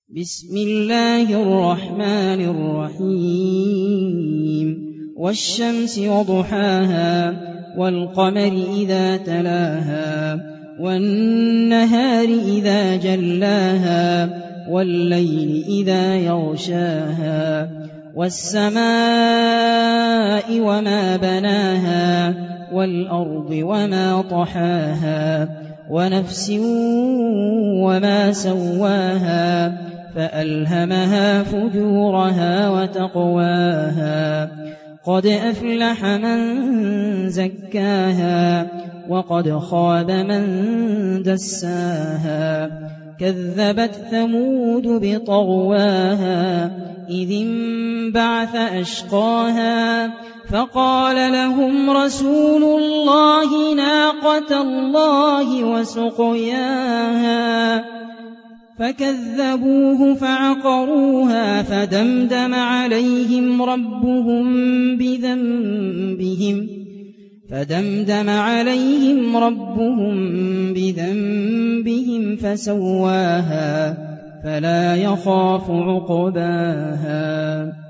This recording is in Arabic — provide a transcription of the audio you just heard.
بسم الله الرحمن الرحيم والشمس وضحاها والقمر إذا تلاها والنهار إذا جلاها والليل إذا يغشاها والسماء وما بناها والأرض وما طحاها ونفس وما سواها فألهمها فجورها وتقواها قد أفلح من زكاها وقد خاب من دساها كذبت ثمود بطغواها إذ انبعث أشقاها فقال لهم رسول الله ناقة الله وسقياها فكذبوه فعقروها فدمدم عليهم ربهم بذنبهم فسواها فلا يخاف عقباها